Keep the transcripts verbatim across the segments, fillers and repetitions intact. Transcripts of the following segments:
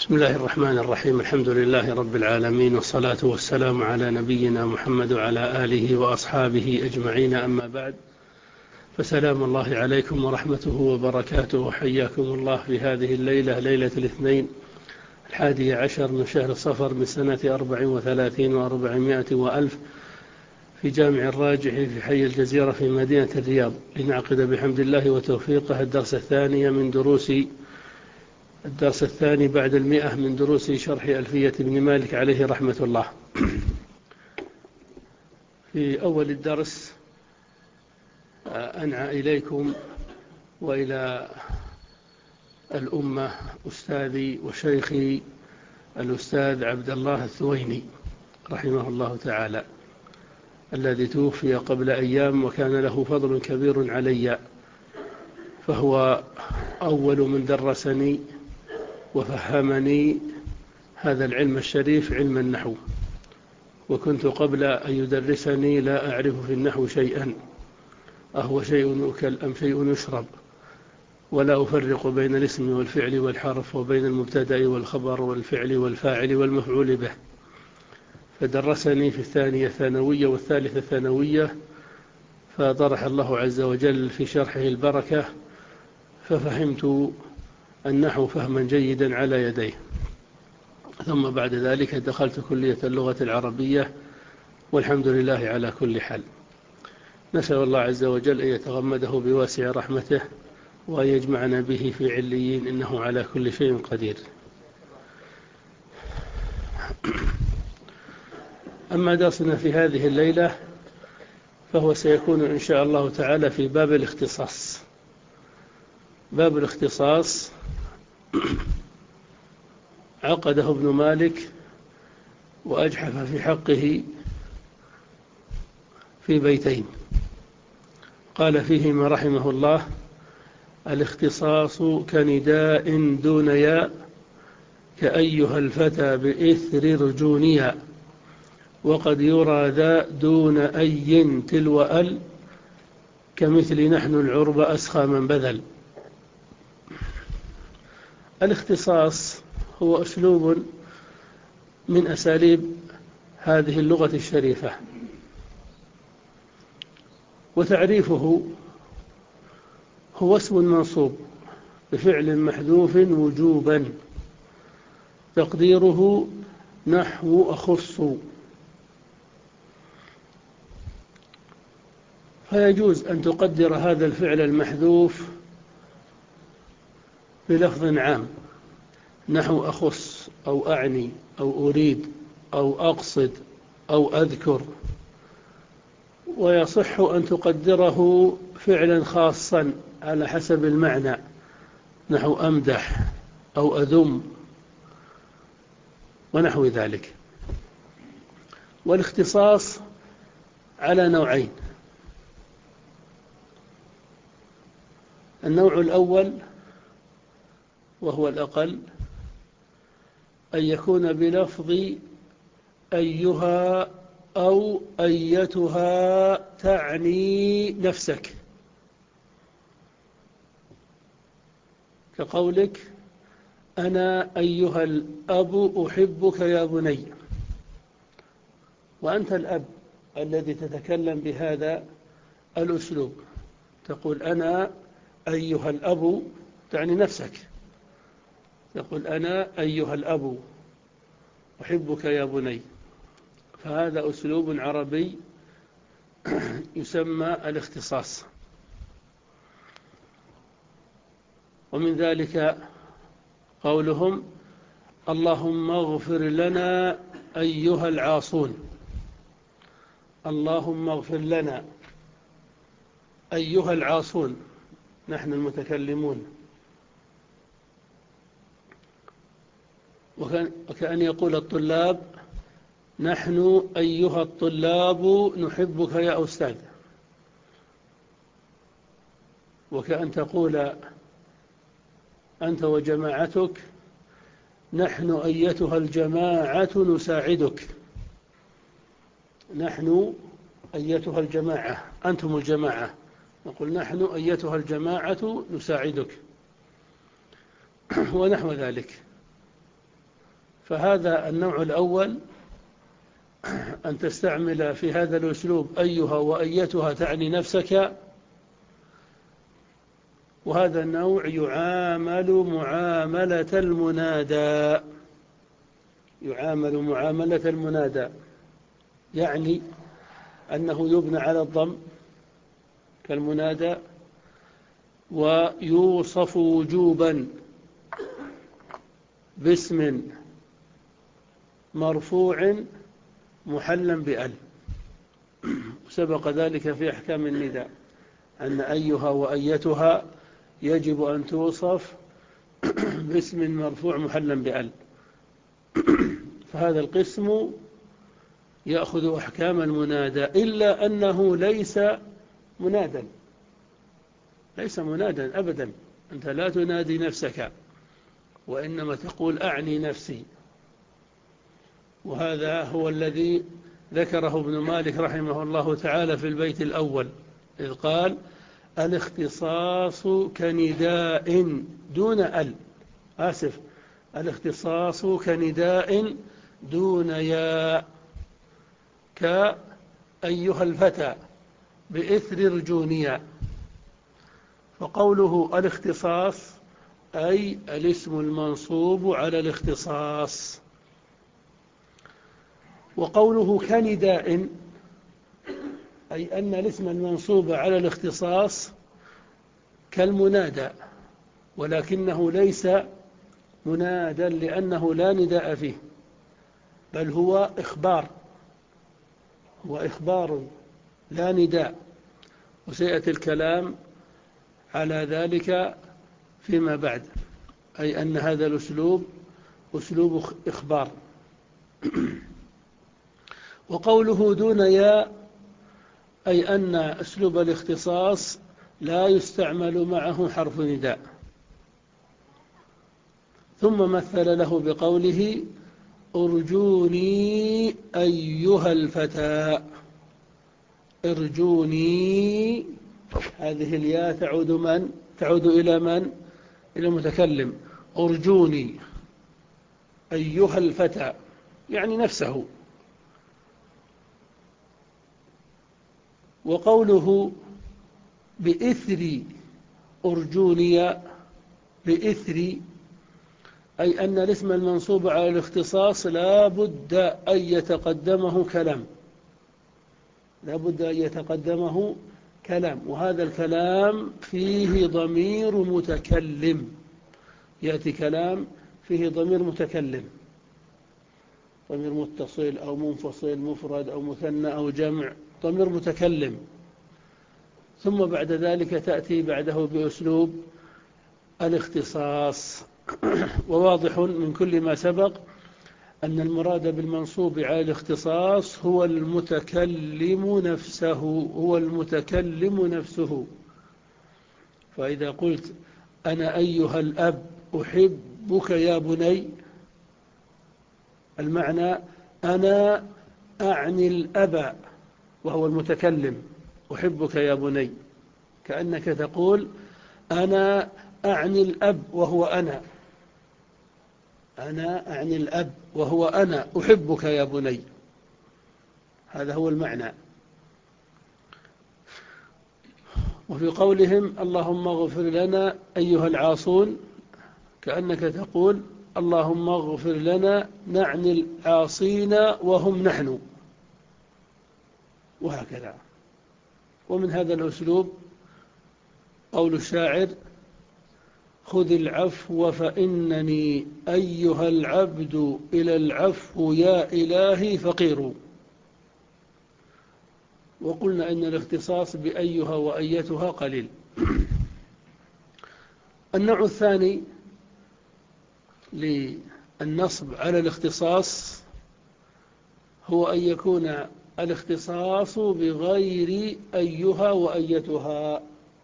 بسم الله الرحمن الرحيم. الحمد لله رب العالمين، والصلاة والسلام على نبينا محمد وعلى آله وأصحابه أجمعين، أما بعد، فسلام الله عليكم ورحمته وبركاته، وحياكم الله في هذه الليلة، ليلة الاثنين الحادي عشر من شهر صفر من سنة أربع وثلاثين وأربعمائة وألف في جامع الراجح في حي الجزيرة في مدينة الرياض، لنعقد بحمد الله وتوفيقه الدرس الثاني من دروس الدرس الثاني بعد المئة من دروس شرح ألفية ابن مالك عليه رحمة الله. في أول الدرس أنعى إليكم وإلى الأمة أستاذي وشيخي الأستاذ عبد الله الثويني رحمه الله تعالى، الذي توفي قبل أيام وكان له فضل كبير علي، فهو أول من درسني وفهمني هذا العلم الشريف، علم النحو، وكنت قبل أن يدرسني لا أعرف في النحو شيئا، أهو شيء أكل أم شيء يشرب، ولا أفرق بين الاسم والفعل والحرف وبين المبتدأ والخبر والفعل والفاعل والمفعول به. فدرسني في الثانية ثانوية والثالثة ثانوية، فطرح الله عز وجل في شرحه البركة، ففهمت النحو فهما جيدا على يديه. ثم بعد ذلك دخلت كلية اللغة العربية، والحمد لله على كل حال. نسأل الله عز وجل أن يتغمده بواسع رحمته وأن يجمعنا به في عليين، إنه على كل شيء قدير. أما درسنا في هذه الليلة فهو سيكون إن شاء الله تعالى في باب الاختصاص. باب الاختصاص عقده ابن مالك وأجحف في حقه في بيتين، قال فيهما رحمه الله: الاختصاص كنداء دون ياء، كأيها الفتى بإثر رجونيا، وقد يرى ذا دون أي تلو أل، كمثل نحن العرب أسخى من بذل. الاختصاص هو أسلوب من أساليب هذه اللغة الشريفة، وتعريفه هو اسم منصوب بفعل محذوف وجوبا، تقديره نحو أخص، فيجوز أن تقدر هذا الفعل المحذوف بلفظ عام نحو أخص أو أعني أو أريد أو أقصد أو أذكر، ويصح أن تقدره فعلا خاصا على حسب المعنى نحو أمدح أو أذم ونحو ذلك. والاختصاص على نوعين: النوع الأول وهو الأقل، أن يكون بلفظ أيها أو أيتها تعني نفسك، كقولك: أنا أيها الأب أحبك يا بني، وأنت الأب الذي تتكلم بهذا الأسلوب، تقول: أنا أيها الأب، تعني نفسك، تقول: أنا أيها الأب أحبك يا بني. فهذا أسلوب عربي يسمى الاختصاص. ومن ذلك قولهم: اللهم اغفر لنا أيها العاصون. اللهم اغفر لنا أيها العاصون، نحن المتكلمون. وكأن يقول الطلاب: نحن أيها الطلاب نحبك يا أستاذ. وكأن تقول أنت وجماعتك: نحن أيتها الجماعة نساعدك. نحن أيتها الجماعة، أنتم الجماعة، نقول: نحن أيتها الجماعة نساعدك ونحو ذلك. فهذا النوع الأول، أن تستعمل في هذا الأسلوب أيها وأيتها تعني نفسك، وهذا النوع يعامل معاملة المنادى، يعامل معاملة المنادى، يعني أنه يبنى على الضم كالمنادى، ويوصف وجوبا باسم مرفوع محلا بأل. سبق ذلك في أحكام النداء أن أيها وأيتها يجب أن توصف باسم مرفوع محلا بأل. فهذا القسم يأخذ أحكام المنادى، إلا أنه ليس منادا، ليس منادا أبدا. أنت لا تنادي نفسك، وإنما تقول أعني نفسي. وهذا هو الذي ذكره ابن مالك رحمه الله تعالى في البيت الأول، إذ قال: الاختصاص كنداء دون ال آسف الاختصاص كنداء دون ياء، كأيها الفتى بإثر رجونيا. فقوله الاختصاص أي الاسم المنصوب على الاختصاص. وقوله كنداء أي أن الاسم المنصوب على الاختصاص كالمنادى، ولكنه ليس منادا لأنه لا نداء فيه، بل هو إخبار، هو إخبار لا نداء. وسيأتي الكلام على ذلك فيما بعد، أي أن هذا الأسلوب أسلوب إخبار. وقوله دون ياء أي أن أسلوب الاختصاص لا يستعمل معه حرف نداء. ثم مثل له بقوله: ارجوني أيها الفتى. ارجوني، هذه الياء تعود من؟ تعود إلى من؟ إلى المتكلم. ارجوني أيها الفتى يعني نفسه. وقوله بإثر أرجوني، بإثر أي أن الاسم المنصوب على الاختصاص لا بد أن يتقدمه كلام، لا بد أن يتقدمه كلام، وهذا الكلام فيه ضمير متكلم. يأتي كلام فيه ضمير متكلم، ضمير متصل أو منفصل، مفرد أو مثنى أو جمع، ضمير متكلم. ثم بعد ذلك تأتي بعده بأسلوب الاختصاص. وواضح من كل ما سبق أن المراد بالمنصوب على الاختصاص هو المتكلم نفسه، هو المتكلم نفسه. فإذا قلت أنا أيها الأب أحبك يا بني، المعنى أنا أعني الأب وهو المتكلم، أحبك يا بني، كأنك تقول أنا أعني الأب وهو أنا، أنا أعني الأب وهو أنا أحبك يا بني، هذا هو المعنى. وفي قولهم اللهم اغفر لنا أيها العاصون، كأنك تقول اللهم اغفر لنا نعني العاصين وهم نحن، وهكذا. ومن هذا الأسلوب قول الشاعر: خذ العفو فإنني أيها العبد إلى العفو يا إلهي فقير. وقلنا إن الاختصاص بأيها وأيتها قليل. النوع الثاني للنصب على الاختصاص هو أن يكون الاختصاص بغير أيها وأيتها،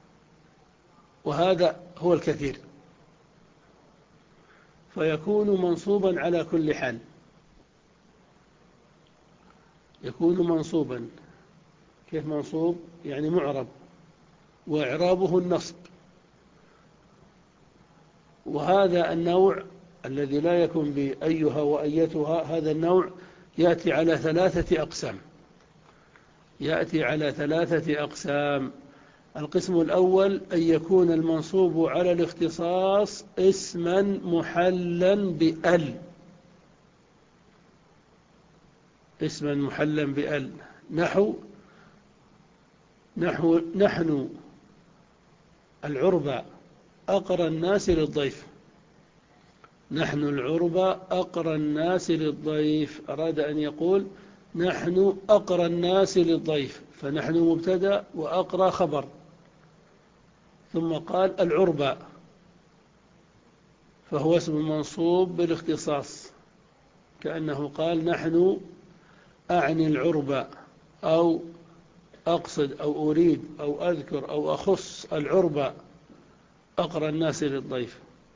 وهذا هو الكثير، فيكون منصوبا على كل حال، يكون منصوبا. كيف منصوب؟ يعني معرب، وإعرابه النصب. وهذا النوع الذي لا يكون بأيها وأيتها، هذا النوع يأتي على ثلاثة أقسام يأتي على ثلاثة أقسام. القسم الأول أن يكون المنصوب على الاختصاص اسما محلا بأل اسما محلا بأل نحو نحو نحن العربة أقرى الناس للضيف نحن العربة أقرى الناس للضيف أراد أن يقول نحن أقرى الناس للضيف، فنحن مبتدأ وأقرى خبر، ثم قال العربة، فهو اسم منصوب بالاختصاص، كأنه قال نحن أعني العربة، أو أقصد أو أريد أو أذكر أو أخص العربة أقرى الناس للضيف.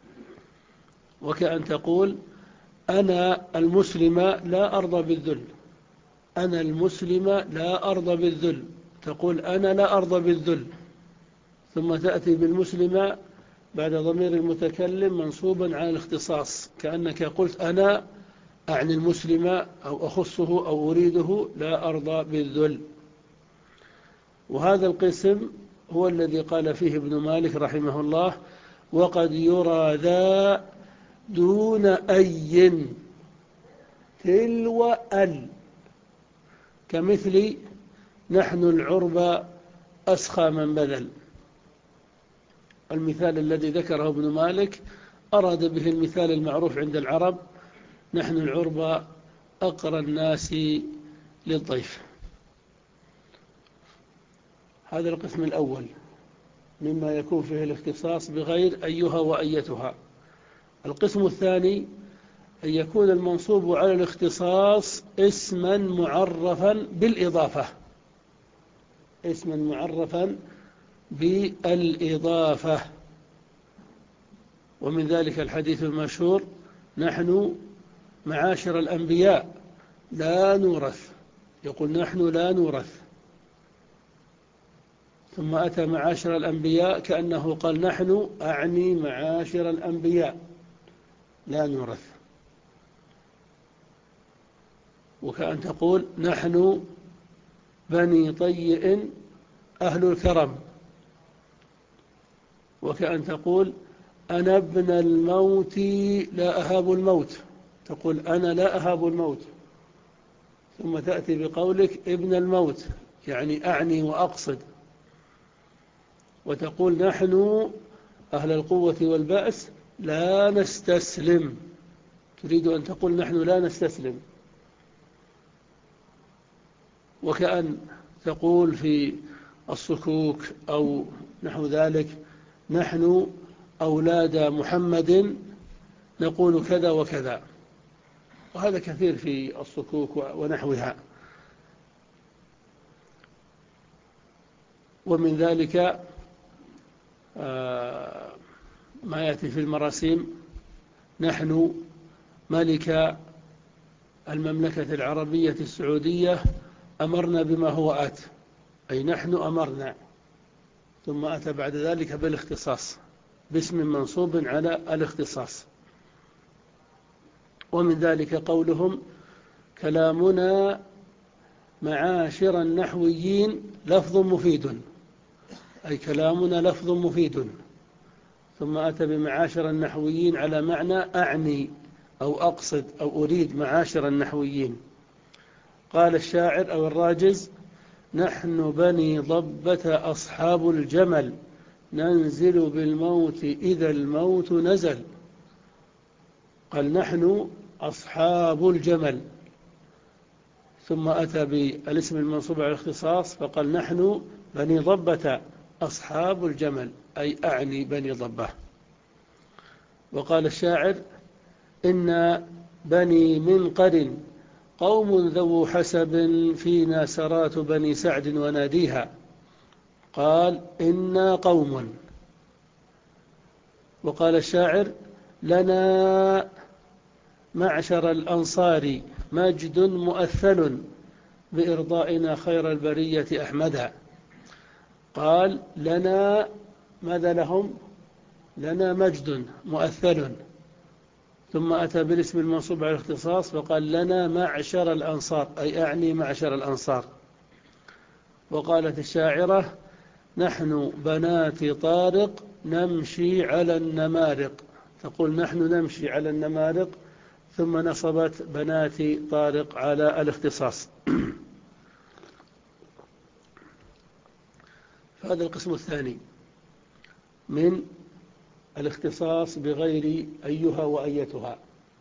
وكأن تقول أنا المسلمة لا أرضى بالذل أنا المسلمة لا أرضى بالذل تقول أنا لا أرضى بالذل، ثم تأتي بالمسلمة بعد ضمير المتكلم منصوبا على الاختصاص، كأنك قلت أنا أعني المسلمة أو أخصه أو أريده لا أرضى بالذل. وهذا القسم هو الذي قال فيه ابن مالك رحمه الله وقد يرى ذا دون أي تلو ال، كمثل نحن العربة أسخى من بذل. المثال الذي ذكره ابن مالك أراد به المثال المعروف عند العرب، نحن العربة أقرى الناس للضيف. هذا القسم الأول مما يكون فيه الاختصاص بغير أيها وأيتها. القسم الثاني أن يكون المنصوب على الاختصاص اسما معرفا بالإضافة اسما معرفا بالإضافة ومن ذلك الحديث المشهور نحن معاشر الأنبياء لا نورث، يقول نحن لا نورث، ثم أتى معاشر الأنبياء كأنه قال نحن أعني معاشر الأنبياء لا نورث. وكأن تقول نحن بني طيء أهل الكرم، وكأن تقول أنا ابن الموت لا أهاب الموت، تقول أنا لا أهاب الموت، ثم تأتي بقولك ابن الموت يعني أعني وأقصد، وتقول نحن أهل القوة والبأس لا نستسلم، تريد أن تقول نحن لا نستسلم. وكأن تقول في الصكوك أو نحو ذلك نحن أولاد محمد نقول كذا وكذا، وهذا كثير في الصكوك ونحوها. ومن ذلك ما يأتي في المراسيم نحن ملك المملكة العربية السعودية أمرنا بما هو آت، أي نحن أمرنا، ثم أتى بعد ذلك بالاختصاص باسم منصوب على الاختصاص. ومن ذلك قولهم كلامنا معاشر النحويين لفظ مفيد، أي كلامنا لفظ مفيد، ثم أتى بمعاشر النحويين على معنى أعني أو أقصد أو أريد معاشر النحويين. قال الشاعر أو الراجز نحن بني ضبة أصحاب الجمل ننزل بالموت إذا الموت نزل، قال نحن أصحاب الجمل، ثم أتى بالاسم المنصوب على الاختصاص فقال نحن بني ضبة أصحاب الجمل، أي أعني بني ضبة. وقال الشاعر إن بني منقر قوم ذو حسب فينا سرات بني سعد وناديها، قال إنا قوم. وقال الشاعر لنا معشر الأنصار مجد مؤثل بإرضائنا خير البرية أحمدا، قال لنا ماذا لهم؟ لنا مجد مؤثل، ثم أتى بالاسم المنصوب على الاختصاص فقال لنا معشر الأنصار، أي أعني معشر الأنصار. وقالت الشاعرة نحن بنات طارق نمشي على النمارق، تقول نحن نمشي على النمارق، ثم نصبت بنات طارق على الاختصاص. هذا القسم الثاني من الاختصاص بغير أيها وأيتها.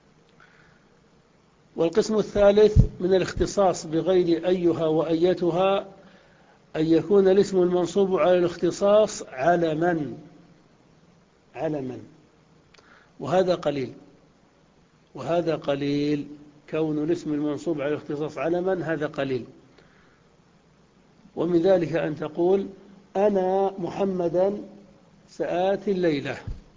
والقسم الثالث من الاختصاص بغير أيها وأيتها أن يكون الاسم المنصوب على الاختصاص علما علما وهذا قليل وهذا قليل كون الاسم المنصوب على الاختصاص علما هذا قليل. ومن ذلك أن تقول أنا محمدا سآتي الليلة،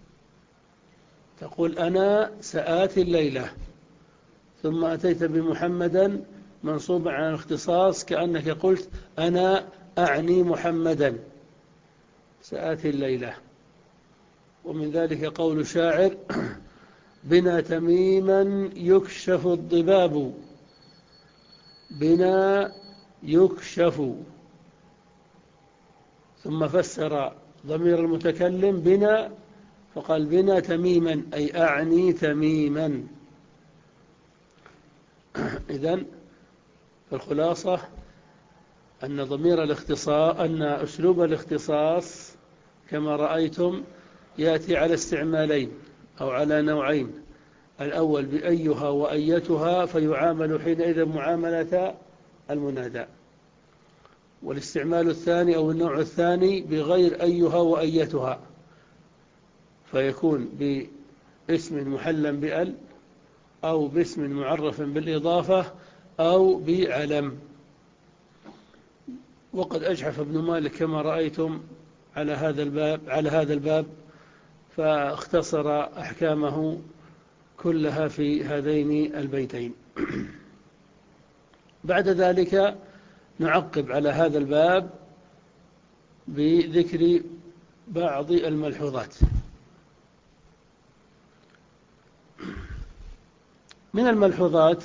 تقول أنا سآتي الليلة ثم أتيت بمحمدا منصوبا على الاختصاص كأنك قلت أنا أعني محمدا سآتي الليلة. ومن ذلك قول شاعر بنا تميما يكشف الضباب، بنا يكشف، ثم فسر ضمير المتكلم بنا فقال بنا تميما أي أعني تميما. إذن فالخلاصة أن ضمير الاختصاص أن أسلوب الاختصاص كما رأيتم يأتي على استعمالين أو على نوعين. الأول بأيها وأيتها فيعامل حينئذ معاملة المنادى، والاستعمال الثاني أو النوع الثاني بغير أيها وأيتها فيكون باسم محلا بأل أو باسم معرف بالإضافة أو بعلم. وقد أجحف ابن مالك كما رأيتم على هذا الباب على هذا الباب فاختصر أحكامه كلها في هذين البيتين. بعد ذلك نعقب على هذا الباب بذكر بعض الملحوظات. من الملحوظات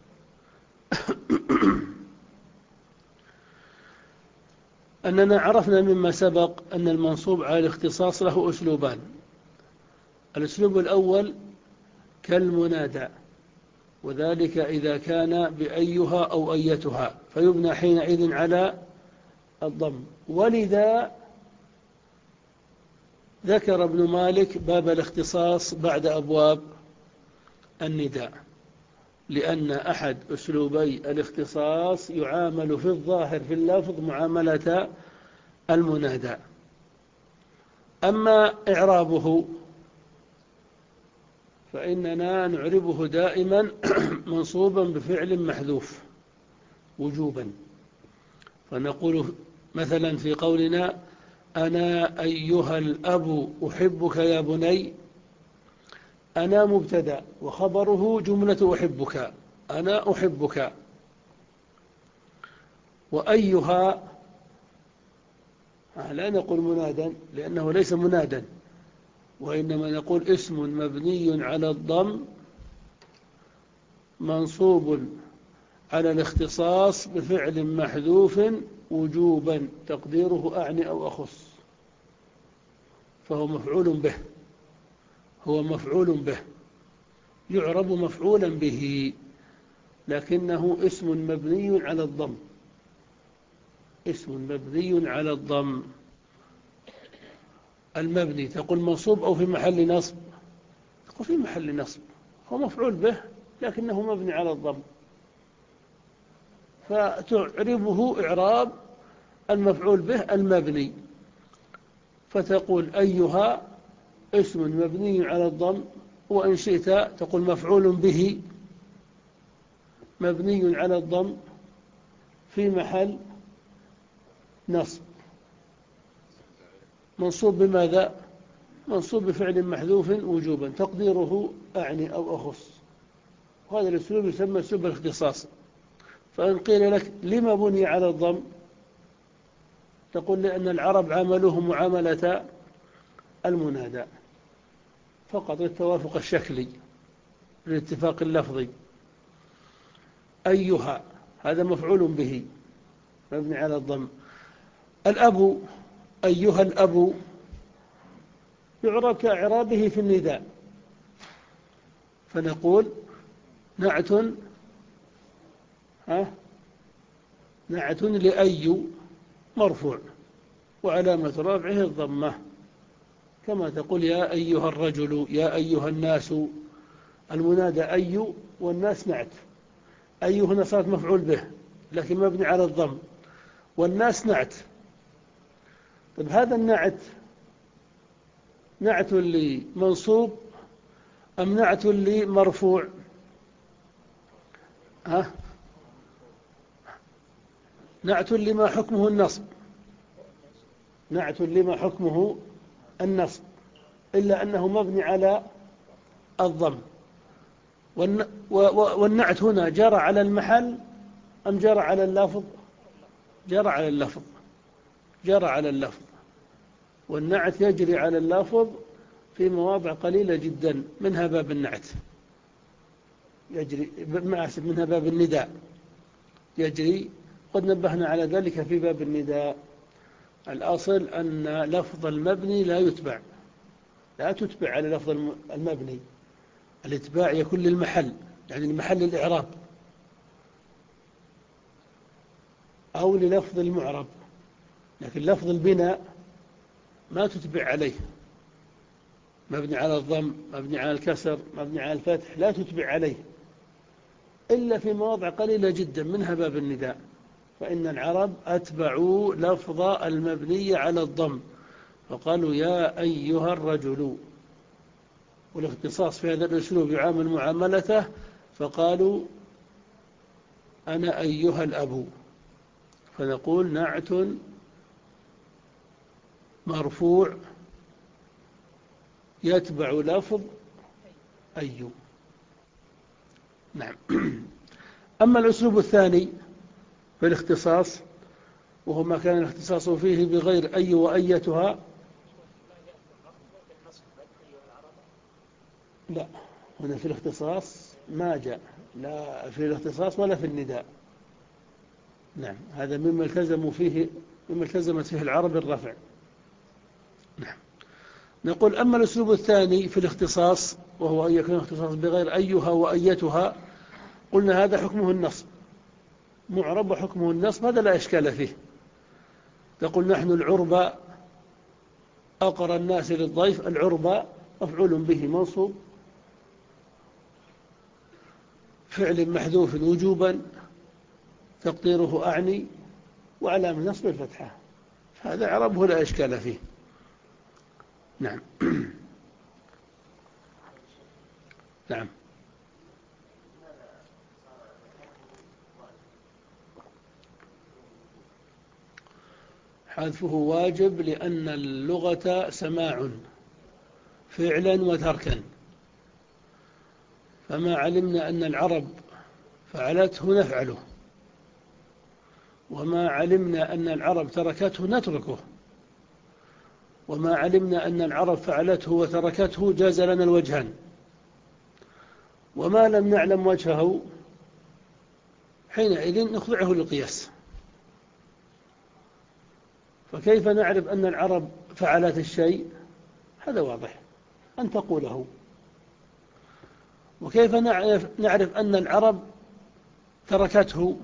أننا عرفنا مما سبق أن المنصوب على الاختصاص له أسلوبان. الأسلوب الأول كالمنادى، وذلك إذا كان بأيها أو أيتها فيبنى حينئذ على الضم. ولذا ذكر ابن مالك باب الاختصاص بعد أبواب النداء، لأن أحد أسلوبي الاختصاص يعامل في الظاهر في اللفظ معاملة المنادى. أما إعرابه فإننا نعربه دائما منصوبا بفعل محذوف وجوبا، فنقول مثلا في قولنا أنا أيها الأب أحبك يا بني، أنا مبتدأ وخبره جملة أحبك، أنا أحبك. وأيها لا نقول منادا لأنه ليس منادا، وإنما نقول اسم مبني على الضم منصوب على الاختصاص بفعل محذوف وجوبا تقديره أعني أو أخص، فهو مفعول به، هو مفعول به يعرب مفعولا به، لكنه اسم مبني على الضم، اسم مبني على الضم. المبني تقول منصوب أو في محل نصب، تقول في محل نصب، هو مفعول به لكنه مبني على الضم، فتعربه إعراب المفعول به المبني، فتقول أيها اسم مبني على الضم، وإن شئت تقول مفعول به مبني على الضم في محل نصب، منصوب بماذا؟ منصوب بفعل محذوف وجوبا تقديره أعني أو أخص. وهذا الأسلوب يسمى أسلوب الاختصاص. فإن قيل لك لما بني على الضم تقول لأن العرب عاملوه معاملة المنادى فقط التوافق الشكلي، بالاتفاق اللفظي. أيها هذا مفعول به مبني على الضم. الأب، أيها الأب، يعرب كإعرابه في النداء، فنقول نعت ها نعت لأي مرفوع وعلامة رفعه الضمة، كما تقول يا أيها الرجل، يا أيها الناس. المنادى أي والناس نعت. أي هنا صارت مفعول به لكن مبني على الضم، والناس نعت. طيب هذا النعت نعت لي منصوب أم نعت لي مرفوع؟ ها نعت لما حكمه النصب، نعت لما حكمه النصب، إلا أنه مبني على الضم. والنعت هنا جرى على المحل أم جرى على اللفظ؟ جرى على اللفظ، جرى على اللفظ. والنعت يجري على اللفظ في مواضع قليلة جدا، منها باب النعت يجري، منها باب النداء يجري، قد نبهنا على ذلك في باب النداء. الأصل أن لفظ المبني لا يتبع، لا تتبع على لفظ المبني. الاتباع يكون للمحل، يعني لمحل الإعراب، أو للفظ المعرب، لكن لفظ البناء ما تتبع عليه، مبني على الضم، مبني على الكسر، مبني على الفتح، لا تتبع عليه إلا في مواضع قليلة جدا، منها باب النداء. فإن العرب أتبعوا لفظ المبني على الضم فقالوا يا أيها الرجل، والاختصاص في هذا الأسلوب يعامل معاملته، فقالوا أنا أيها الأب، فنقول نعت مرفوع يتبع لفظ أي. نعم. أما الأسلوب الثاني في الاختصاص، وهو ما كان الاختصاص فيه بغير أي وأيتها. لا، هنا في الاختصاص ما جاء، لا في الاختصاص ولا في النداء. نعم، هذا مما التزموا فيه، مما التزمت فيه العرب الرفع. نعم. نقول أما الأسلوب الثاني في الاختصاص، وهو أن يكون اختصاص بغير أيها وأيتها، قلنا هذا حكمه النصب، معرب وحكمه النصب، هذا لا إشكال فيه. تقول نحن العربة أقر الناس للضيف، العربة مفعول به منصوب، فعل محذوف وجوبا تقديره أعني، وعلامة نصب الفتحة، هذا عربه لا إشكال فيه. نعم. نعم. حذفه واجب لأن اللغة سماع فعلا وتركا، فما علمنا أن العرب فعلته نفعله، وما علمنا أن العرب تركته نتركه، وما علمنا أن العرب فعلته وتركته جاز لنا الوجهان، وما لم نعلم وجهه حينئذ نخضعه للقياس. فكيف نعرف أن العرب فعلت الشيء؟ هذا واضح أن تقوله. وكيف نعرف, نعرف أن العرب تركته؟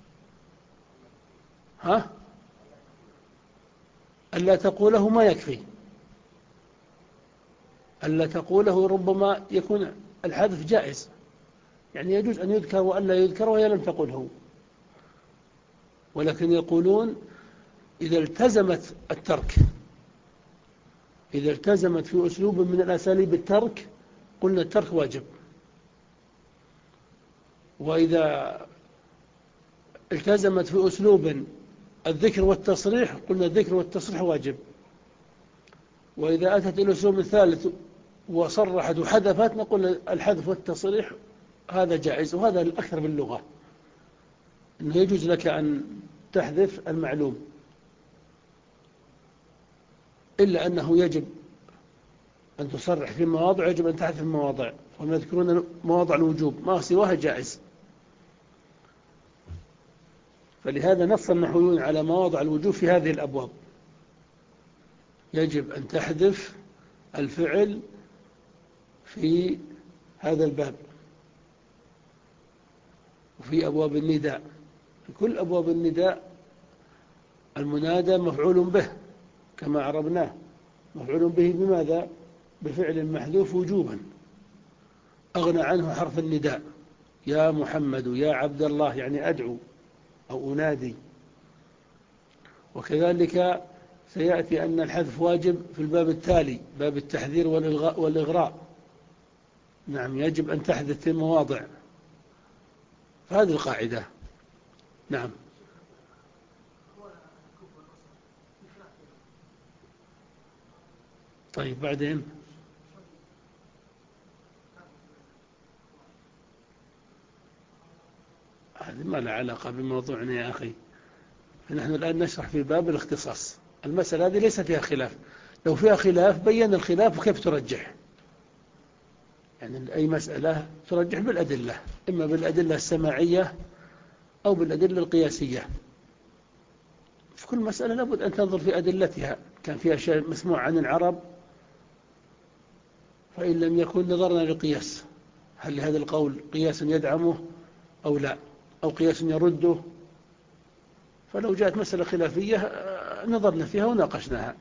ها؟ ألا تقوله ما يكفي، ألا تقوله ربما يكون الحذف جائز، يعني يجوز أن يذكر وألا يذكر وهي لم تقله، ولكن يقولون إذا التزمت الترك، إذا التزمت في أسلوب من الأساليب الترك قلنا الترك واجب، وإذا التزمت في أسلوب الذكر والتصريح قلنا الذكر والتصريح واجب، وإذا أتت الأسلوب الثالث وصرحت وحذفت نقول الحذف والتصريح هذا جائز، وهذا الأكثر باللغة أنه يجوز لك أن تحذف المعلوم، إلا أنه يجب أن تصرح في مواضع، يجب أن تحذف في مواضع. وهم يذكرون مواضع الوجوب، ما سواها جائز. فلهذا نص النحويون على مواضع الوجوب في هذه الأبواب. يجب أن تحذف الفعل في هذا الباب وفي أبواب النداء. في كل أبواب النداء المنادى مفعول به كما عربناه، مفعول به بماذا؟ بفعل محذوف وجوبا أغنى عنه حرف النداء، يا محمد يا عبد الله، يعني أدعو أو أنادي. وكذلك سيأتي أن الحذف واجب في الباب التالي، باب التحذير والإغراء. نعم، يجب أن تحذف في مواضع، فهذه القاعدة. نعم. طيب بعدين هذه ما لها علاقة بموضوعنا يا أخي، فنحن الآن نشرح في باب الاختصاص. المسألة هذه ليس فيها خلاف، لو فيها خلاف بين الخلاف وكيف ترجح. يعني أي مسألة ترجح بالأدلة، إما بالأدلة السماعية أو بالأدلة القياسية. في كل مسألة لابد أن تنظر في أدلتها، كان فيها شيء مسموع عن العرب فإن لم يكن نظرنا للقياس، هل لهذا القول قياس يدعمه أو لا، أو قياس يرده. فلو جاءت مسألة خلافية نظرنا فيها وناقشناها.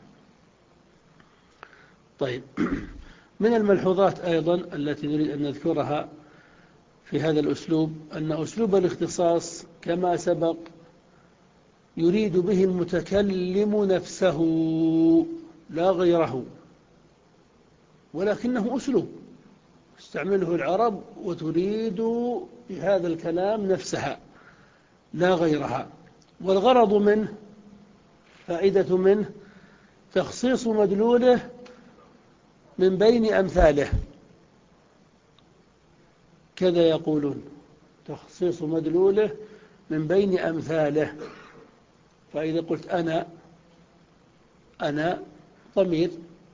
طيب، من الملحوظات أيضا التي نريد أن نذكرها في هذا الأسلوب أن أسلوب الاختصاص كما سبق يريد به المتكلم نفسه لا غيره، ولكنه أسلوب استعمله العرب وتريد بهذا الكلام نفسها لا غيرها. والغرض منه، فائدة منه، تخصيص مدلوله من بين أمثاله. كذا يقولون، تخصيص مدلوله من بين أمثاله. فإذا قلت أنا، أنا ضمير،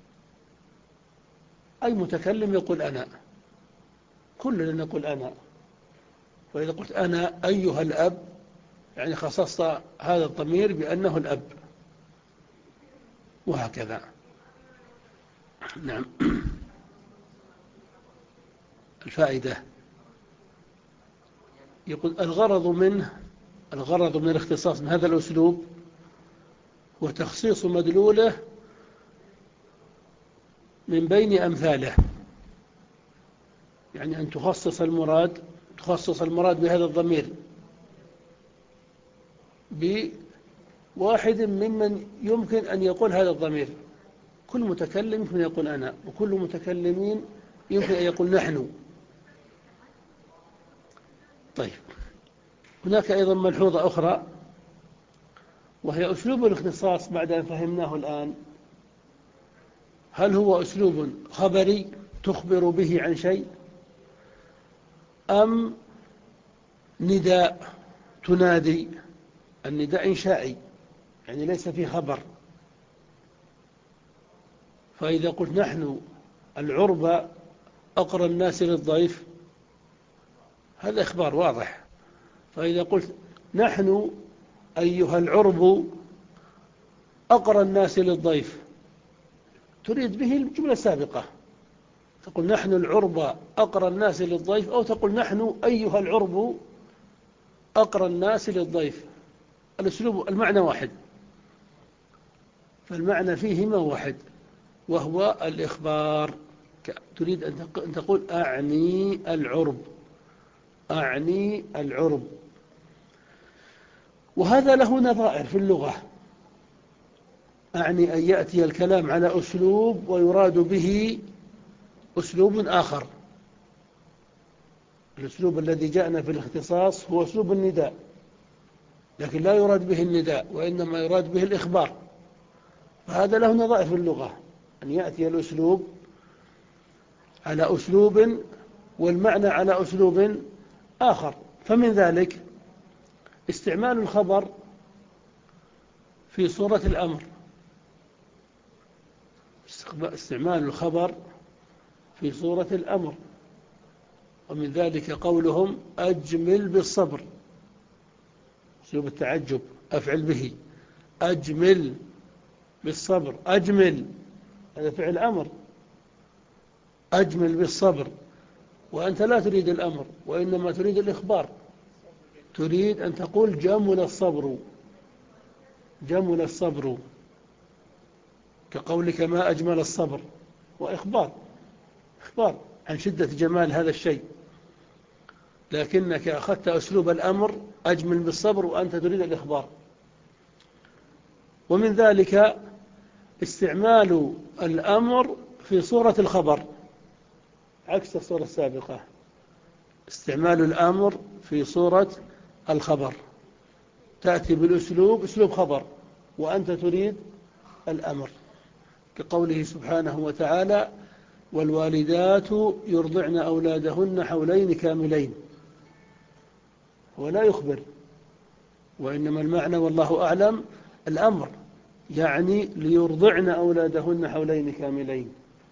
أي متكلم يقول أنا، كلنا نقول أنا. وإذا قلت أنا أيها الأب، يعني خصصت هذا الضمير بأنه الأب، وهكذا. نعم. الفائدة يقول الغرض منه، الغرض من الاختصاص من هذا الأسلوب هو تخصيص مدلوله من بين أمثاله، يعني أن تخصص المراد، تخصص المراد بهذا الضمير بواحد ممن يمكن أن يقول هذا الضمير. كل متكلم يمكن أن يقول أنا، وكل متكلمين يمكن أن يقول نحن. طيب، هناك أيضا ملحوظة أخرى، وهي أسلوب الاختصاص بعد أن فهمناه الآن. هل هو أسلوب خبري تخبر به عن شيء، أم نداء تنادي؟ النداء إنشائي يعني ليس فيه خبر. فإذا قلت نحن العربة أقرى الناس للضيف، هذا إخبار واضح. فإذا قلت نحن أيها العرب أقرى الناس للضيف، تريد به الجملة السابقة، تقول نحن العرب أقرى الناس للضيف، أو تقول نحن أيها العرب أقرى الناس للضيف. الأسلوب المعنى واحد، فالمعنى فيهما واحد، وهو الإخبار. تريد أن تقول أعني العرب، أعني العرب. وهذا له نظائر في اللغة. أعني أن يأتي الكلام على أسلوب ويراد به أسلوب آخر. الأسلوب الذي جاءنا في الاختصاص هو أسلوب النداء، لكن لا يراد به النداء، وإنما يراد به الإخبار. فهذا له نظائر في اللغة، أن يأتي الأسلوب على أسلوب والمعنى على أسلوب آخر. فمن ذلك استعمال الخبر في صورة الأمر، استعمال الخبر في صورة الأمر. ومن ذلك قولهم أجمل بالصبر، أسلوب التعجب، أفعل به، أجمل بالصبر، أجمل هذا فعل أمر، أجمل بالصبر، وأنت لا تريد الأمر وإنما تريد الإخبار، تريد أن تقول جمل الصبر، جمل الصبر، كقولك ما أجمل الصبر، وإخبار، إخبار عن شدة جمال هذا الشيء، لكنك أخذت أسلوب الأمر أجمل بالصبر وأنت تريد الإخبار. ومن ذلك استعمال الأمر في صورة الخبر عكس الصورة السابقة، استعمال الأمر في صورة الخبر، تأتي بالأسلوب أسلوب خبر وأنت تريد الأمر، كقوله سبحانه وتعالى والوالدات يرضعن أولادهن حولين كاملين، هو لا يخبر، وإنما المعنى والله أعلم الأمر، يعني ليرضعن أولادهن حولين كاملين.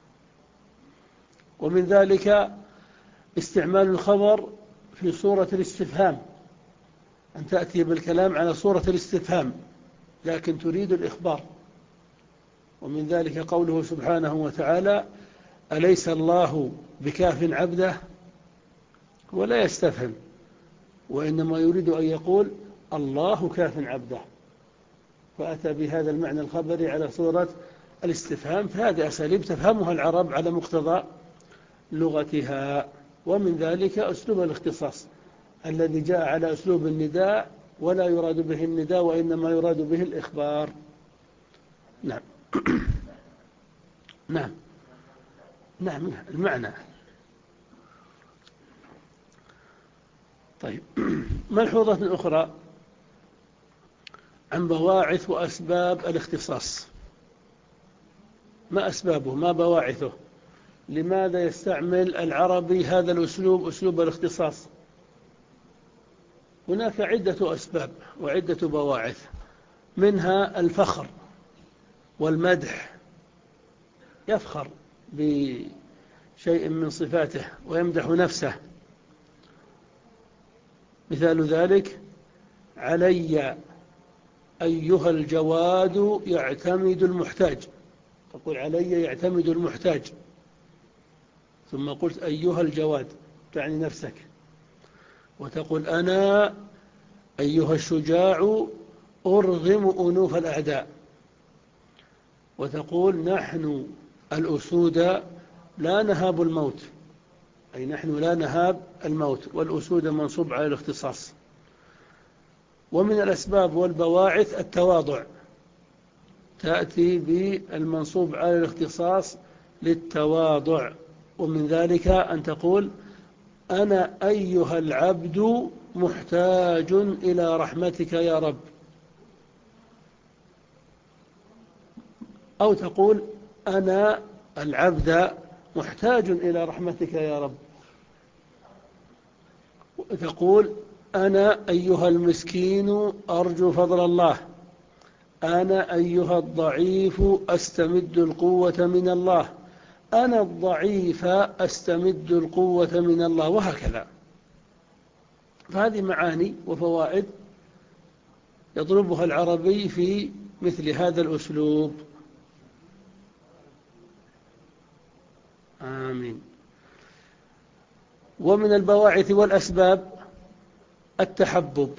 ومن ذلك استعمال الخبر في صورة الاستفهام، أن تأتي بالكلام على صورة الاستفهام لكن تريد الإخبار. ومن ذلك قوله سبحانه وتعالى أليس الله بكاف عبده، ولا يستفهم وإنما يريد أن يقول الله كاف عبده، فأتى بهذا المعنى الخبري على صورة الاستفهام، فهذه أساليب تفهمها العرب على مقتضى لغتها. ومن ذلك أسلوب الاختصاص الذي جاء على أسلوب النداء ولا يراد به النداء وإنما يراد به الإخبار. نعم نعم نعم المعنى. طيب، ملحوظة أخرى عن بواعث وأسباب الاختصاص. ما أسبابه؟ ما بواعثه؟ لماذا يستعمل العربي هذا الأسلوب أسلوب الاختصاص؟ هناك عدة أسباب وعدة بواعث، منها الفخر والمدح، يفخر بشيء من صفاته ويمدح نفسه. مثال ذلك علي أيها الجواد يعتمد المحتاج، تقول علي يعتمد المحتاج ثم قلت أيها الجواد تعني نفسك. وتقول أنا أيها الشجاع أرغم أنوف الأعداء. وتقول نحن الأسود لا نهاب الموت، أي نحن لا نهاب الموت، والأسود منصوب على الاختصاص. ومن الأسباب والبواعث التواضع، تأتي بالمنصوب على الاختصاص للتواضع. ومن ذلك أن تقول أنا أيها العبد محتاج إلى رحمتك يا رب، أو تقول أنا العبد محتاج إلى رحمتك يا رب، وتقول أنا أيها المسكين أرجو فضل الله، أنا أيها الضعيف أستمد القوة من الله، أنا الضعيف أستمد القوة من الله، وهكذا. فهذه معاني وفوائد يضربها العربي في مثل هذا الأسلوب. آمين. ومن البواعث والأسباب التحبب،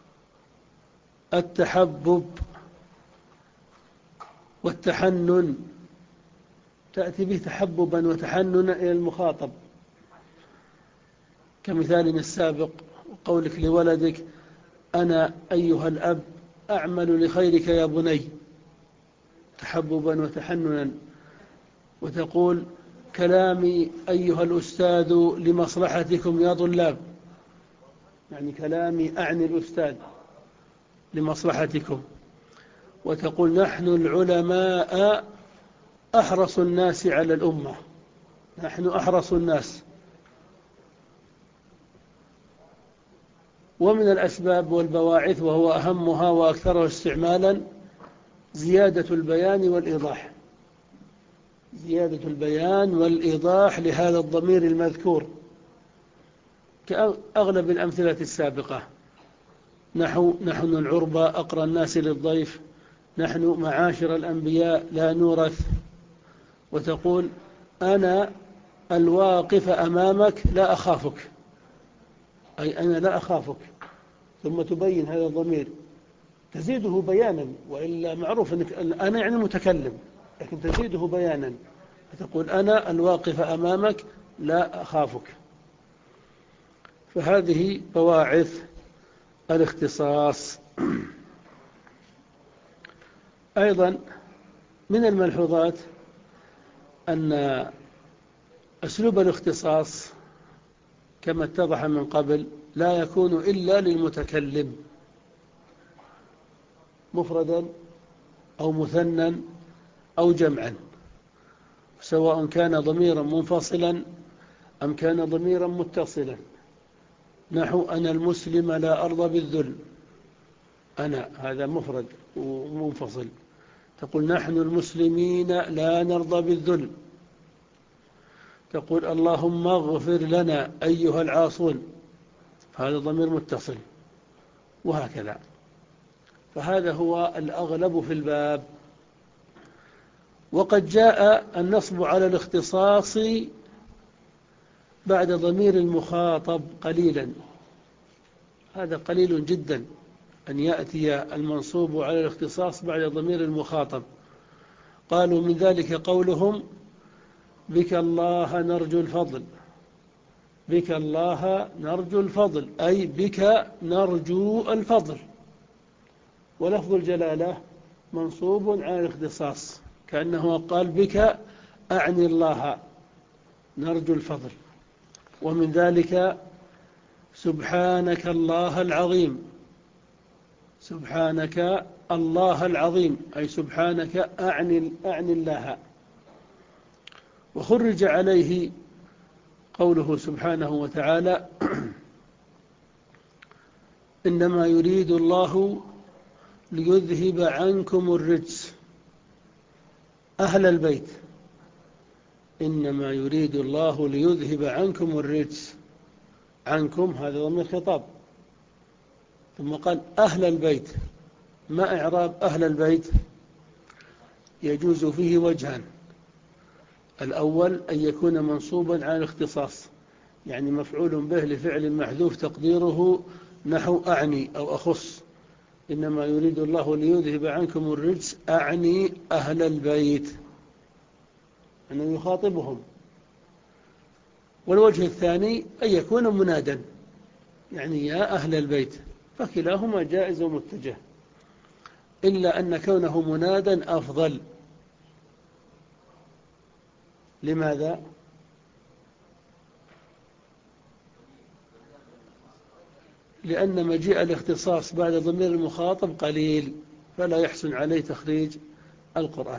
التحبب والتحنن، تأتي به تحببا وتحننا إلى المخاطب، كمثالنا السابق قولك لولدك أنا أيها الأب أعمل لخيرك يا بني، تحببا وتحننا. وتقول كلامي أيها الأستاذ لمصلحتكم يا طلاب، يعني كلامي أعني الأستاذ لمصلحتكم. وتقول نحن العلماء أحرص الناس على الأمة، نحن أحرص الناس. ومن الأسباب والبواعث وهو أهمها وأكثرها استعمالا زيادة البيان والإيضاح، زيادة البيان والإيضاح لهذا الضمير المذكور، كأغلب الأمثلة السابقة، نحو نحن العربى أقرى الناس للضيف، نحن معاشر الأنبياء لا نورث. وتقول أنا الواقف أمامك لا أخافك، أي أنا لا أخافك، ثم تبين هذا الضمير تزيده بيانا، وإلا معروف أنك أنا يعني متكلم، لكن تزيده بيانا فتقول أنا الواقف أمامك لا أخافك. فهذه بواعث الاختصاص. أيضا من الملحوظات أن أسلوب الاختصاص كما اتضح من قبل لا يكون إلا للمتكلم، مفردا أو مثنى أو جمعا، سواء كان ضميرا منفصلا أم كان ضميرا متصلا. نحو أنا المسلم لا أرضى بالذل، أنا هذا مفرد ومنفصل، تقول نحن المسلمين لا نرضى بالذل. تقول اللهم اغفر لنا أيها العاصون، هذا ضمير متصل، وهكذا. فهذا هو الأغلب في الباب. وقد جاء النصب على الاختصاص بعد ضمير المخاطب قليلا، هذا قليل جدا أن يأتي المنصوب على الاختصاص بعد ضمير المخاطب. قالوا من ذلك قولهم بك الله نرجو الفضل، بك الله نرجو الفضل أي بك نرجو الفضل. ولفظ الجلالة منصوب على الاختصاص، كأنه قال بك أعني الله نرجو الفضل. ومن ذلك سبحانك الله العظيم، سبحانك الله العظيم أي سبحانك أعني, أعني الله. وخرج عليه قوله سبحانه وتعالى إنما يريد الله ليذهب عنكم الرجس أهل البيت، إنما يريد الله ليذهب عنكم الرجس، عنكم هذا ضمير خطاب، ثم قال أهل البيت. ما إعراب أهل البيت؟ يجوز فيه وجهان، الأول أن يكون منصوبا على الاختصاص، يعني مفعول به لفعل محذوف تقديره نحو أعني أو أخص، إنما يريد الله ليذهب عنكم الرجس أعني أهل البيت، أنه يخاطبهم. والوجه الثاني أن يكون منادا، يعني يا أهل البيت، فكلاهما جائز ومتجه، إلا أن كونه منادا أفضل. لماذا؟ لأن مجيء الاختصاص بعد ضمير المخاطب قليل، فلا يحسن عليه تخريج القرآن.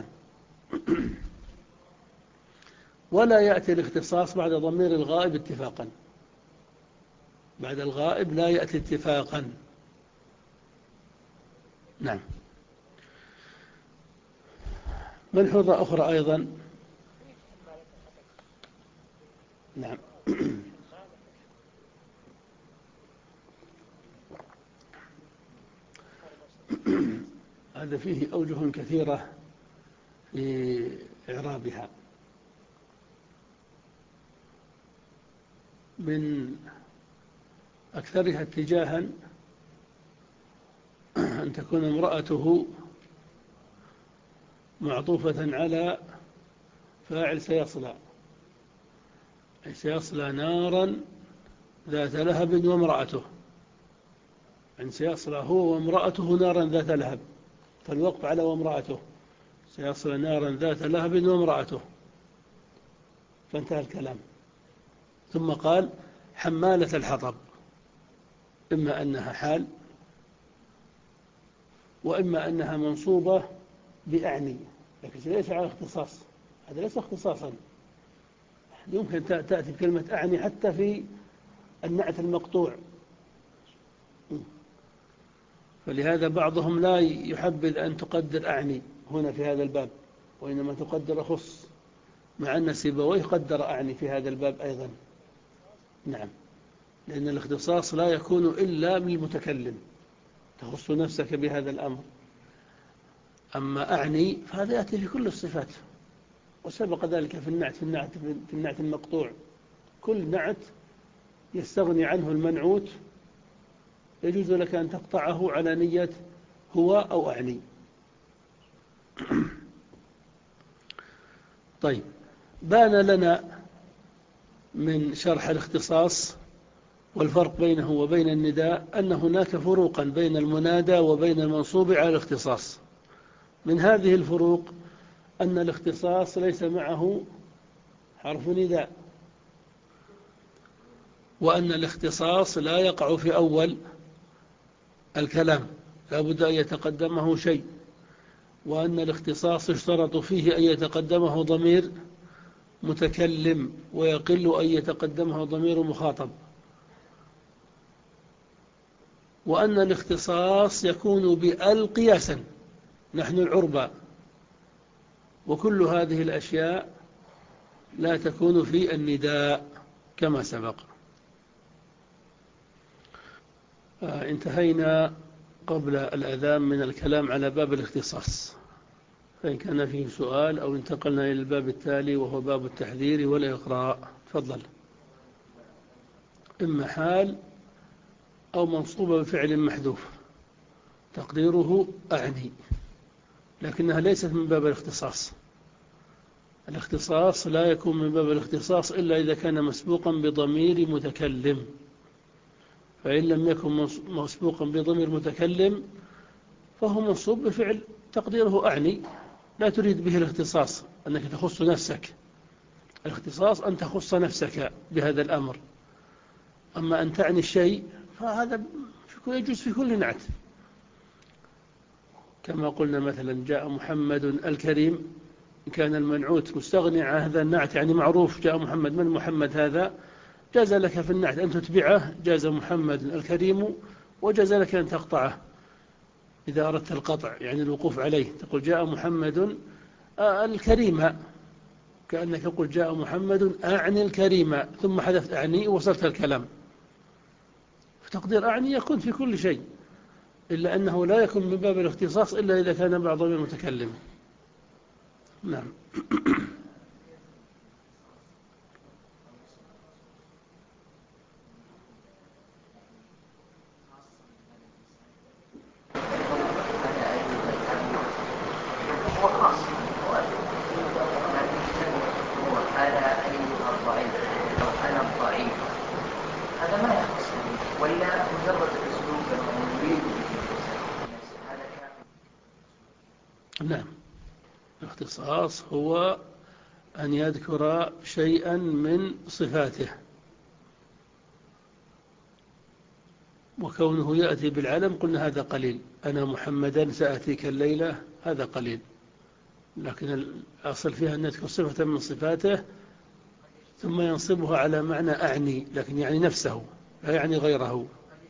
ولا يأتي الاختصاص بعد ضمير الغائب اتفاقا، بعد الغائب لا يأتي اتفاقا. نعم. ملحوظة أخرى أيضا، نعم هذا فيه أوجه كثيرة في إعرابها، من أكثرها اتجاها أن تكون امرأته معطوفة على فاعل سيصلى، أي سيصلى نارا ذات لهب وامرأته، أن سيصلى هو وامرأته نارا ذات لهب، فالوقف على وامرأته، سيصلى نارا ذات لهب وامرأته، فانتهى الكلام. ثم قال حمالة الحطب، إما أنها حال وإما أنها منصوبة بأعني، لكن ليس على اختصاص، هذا ليس اختصاصا. يمكن تأتي بكلمة أعني حتى في النعت المقطوع، فلهذا بعضهم لا يحبذ أن تقدر أعني هنا في هذا الباب، وإنما تقدر أخص، مع أن سيبويه قدر أعني في هذا الباب أيضا. نعم. لأن الاختصاص لا يكون إلا من المتكلم، تخص نفسك بهذا الأمر. أما أعني فهذا يأتي في كل الصفات، وسبق ذلك في النعت في النعت في النعت المقطوع. كل نعت يستغني عنه المنعوت يجوز لك أن تقطعه على نية هو أو أعني. طيب، بان لنا من شرح الاختصاص والفرق بينه وبين النداء أن هناك فروقا بين المنادى وبين المنصوب على الاختصاص. من هذه الفروق أن الاختصاص ليس معه حرف نداء، وأن الاختصاص لا يقع في أول الكلام، لا بد أن يتقدمه شيء، وأن الاختصاص يشترط فيه أن يتقدمه ضمير متكلم ويقل أن يتقدمه ضمير مخاطب، وأن الاختصاص يكون بأل قياسا نحن العربة، وكل هذه الأشياء لا تكون في النداء كما سبق. آه انتهينا قبل الأذان من الكلام على باب الاختصاص، فإن كان فيه سؤال أو انتقلنا إلى الباب التالي وهو باب التحذير والإقراء. تفضل. إما حال أو منصوبة بفعل محذوف تقديره أعني، لكنها ليست من باب الاختصاص. الاختصاص لا يكون من باب الاختصاص إلا إذا كان مسبوقا بضمير متكلم، فإن لم يكن مسبوقا بضمير متكلم فهو منصوب بفعل تقديره أعني، لا تريد به الاختصاص أنك تخص نفسك. الاختصاص أن تخص نفسك بهذا الأمر، أما أن تعني الشيء فهذا يجوز في كل نعت، كما قلنا مثلا جاء محمد الكريم، إن كان المنعوت مستغني عن هذا النعت يعني معروف جاء محمد، من محمد هذا، جاز لك في النعت أن تتبعه، جاز محمد الكريم، وجاز لك أن تقطعه إذا أردت القطع يعني الوقوف عليه، تقول جاء محمد الكريم، كأنك تقول جاء محمد أعني الكريم، ثم حذفت أعني ووصلت الكلام. فتقدير أعني يكون في كل شيء، إلا أنه لا يكون من باب الاختصاص إلا إذا كان مع ضمير المتكلم. نعم. نعم، الاختصاص هو أن يذكر شيئا من صفاته، وكونه يأتي بالعلم قلنا هذا قليل، أنا محمدا سأتيك الليلة، هذا قليل، لكن الأصل فيها أن يذكر صفة من صفاته ثم ينصبها على معنى أعني، لكن يعني نفسه لا يعني غيره.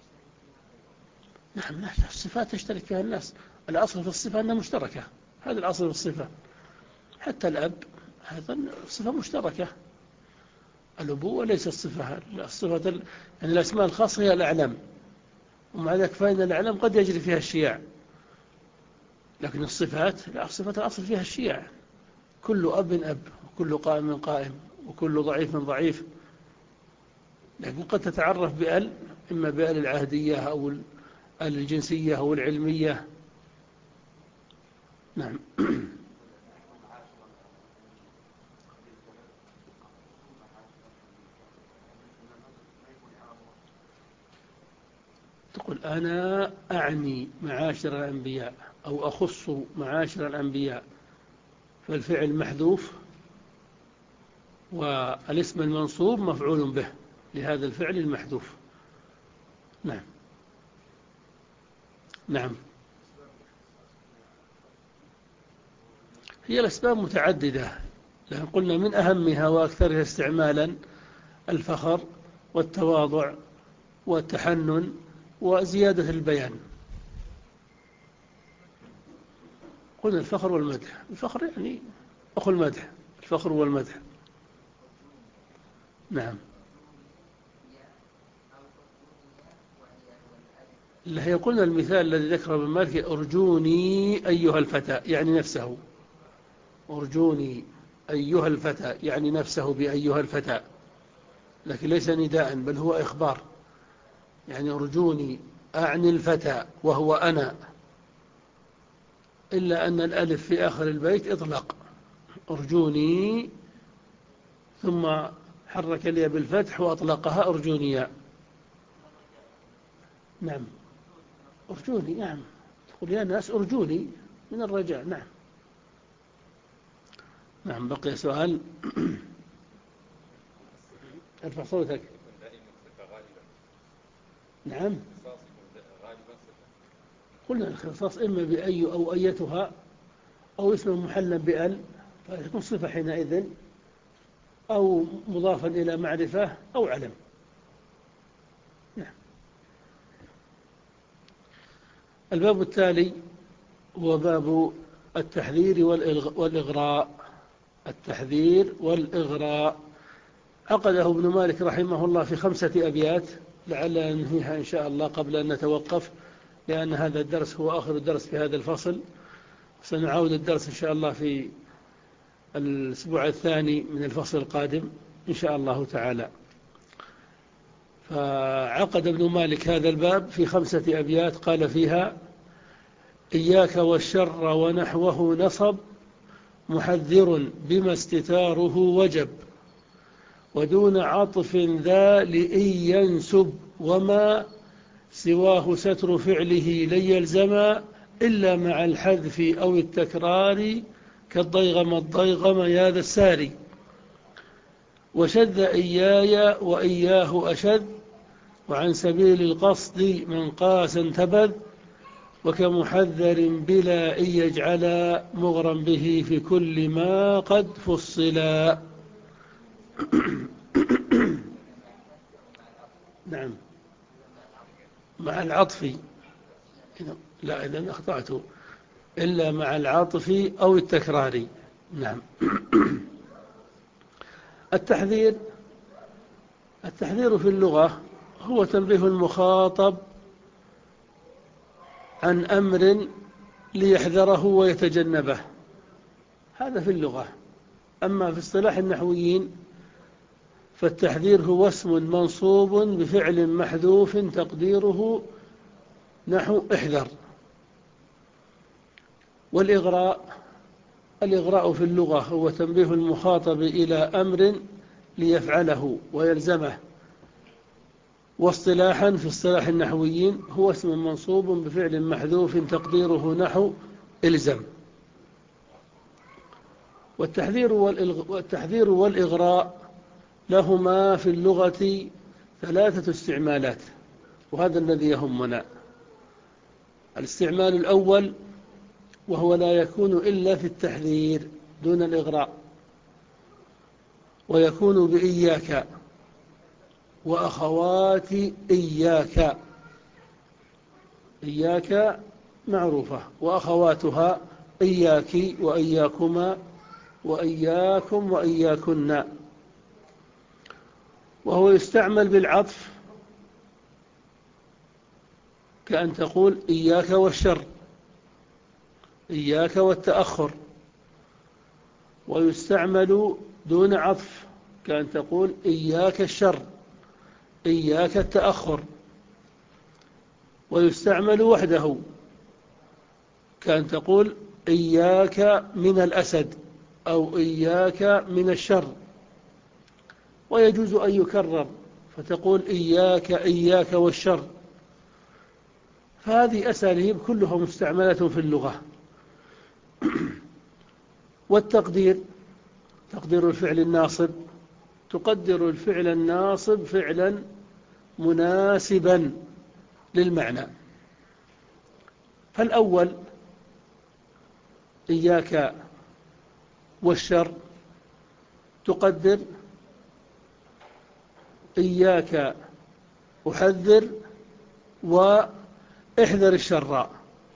نعم، الصفات تشترك فيها الناس، الأصل في الصفة أنها مشتركة، هذا الأصل في الصفة. حتى الأب هذا صفة مشتركة، الأبوة ليست صفة، الصفة يعني الأسماء الخاصة هي الأعلام، ومع ذلك فإن الأعلام قد يجري فيها الشياع، لكن الصفات لا، الصفات الأصل فيها الشياع، كل أب أب، وكل قائم قائم، وكل ضعيف ضعيف، لكن قد تتعرف بأل، إما بأل العهدية أو الأل الجنسية أو العلمية. نعم. تقول أنا أعني معاشر الأنبياء أو أخص معاشر الأنبياء، فالفعل محذوف والاسم المنصوب مفعول به لهذا الفعل المحذوف. نعم. نعم، هي الأسباب متعددة، لأن قلنا من أهمها وأكثرها استعمالا الفخر والتواضع والتحنن وزيادة البيان. قلنا الفخر والمدح، الفخر يعني أخو المدح، الفخر والمدح. نعم. اللي هي قلنا المثال الذي ذكره ابن مالك: أرجوني أيها الفتى، يعني نفسه. أرجوني أيها الفتى يعني نفسه بأيها الفتى، لكن ليس نداء بل هو إخبار. يعني أرجوني أعني الفتى وهو أنا، إلا أن الألف في آخر البيت إطلق. أرجوني ثم حرك لي بالفتح وأطلقها أرجونيا. نعم أرجوني، نعم تقول يا ناس أرجوني من الرجاء. نعم نعم. بقي سؤال. ارفع صوتك. نعم قلنا الاختصاص إما بأي أو أيتها أو اسم محلى بأل، فتكون صفة حينئذ، أو مضافا إلى معرفة أو علم. نعم. الباب التالي هو باب التحذير والإغراء. التحذير والإغراء عقده ابن مالك رحمه الله في خمسة أبيات، لعل ننهيها إن شاء الله قبل أن نتوقف، لأن هذا الدرس هو آخر الدرس في هذا الفصل. سنعود الدرس إن شاء الله في الأسبوع الثاني من الفصل القادم إن شاء الله تعالى. فعقد ابن مالك هذا الباب في خمسة أبيات، قال فيها: إياك والشر ونحوه نصب، محذر بما استتاره وجب، ودون عطف ذا لإن ينسب، وما سواه ستر فعله لن يلزم، إلا مع الحذف أو التكرار، كالضيغم الضيغم يا ذا الساري، وشذ إياي وإياه أشد، وعن سبيل القصد من قاس تبذ، وكمحذر بلا إن يجعل مغرا به في كل ما قد فصلا. نعم مع العطف. لا إذن أخطأت، إلا مع العطف أو التكرار. نعم. التحذير التحذير في اللغة هو تنبيه المخاطب عن أمر ليحذره ويتجنبه، هذا في اللغة. أما في اصطلاح النحويين فالتحذير هو اسم منصوب بفعل محذوف تقديره نحو احذر. والإغراء الإغراء في اللغة هو تنبيه المخاطب إلى أمر ليفعله ويلزمه، واصطلاحا في اصطلاح النحويين هو اسم منصوب بفعل محذوف تقديره نحو الزم. والتحذير والتحذير والإغراء لهما في اللغة ثلاثة استعمالات، وهذا الذي يهمنا. الاستعمال الأول وهو لا يكون إلا في التحذير دون الإغراء، ويكون بإياك وأخوات إياك. إياك معروفة، وأخواتها إياك وإياكما وإياكم وإياكن. وهو يستعمل بالعطف، كأن تقول إياك والشر، إياك والتأخر. ويستعمل دون عطف، كأن تقول إياك الشر، إياك التأخر. ويستعمل وحده، كأن تقول إياك من الأسد أو إياك من الشر. ويجوز أن يكرر، فتقول إياك إياك والشر. فهذه أساليب كلها مستعملة في اللغة. والتقدير تقدير الفعل الناصب، تقدر الفعل الناصب فعلا مناسبا للمعنى. فالأول إياك والشر، تقدر إياك أحذر وإحذر الشر.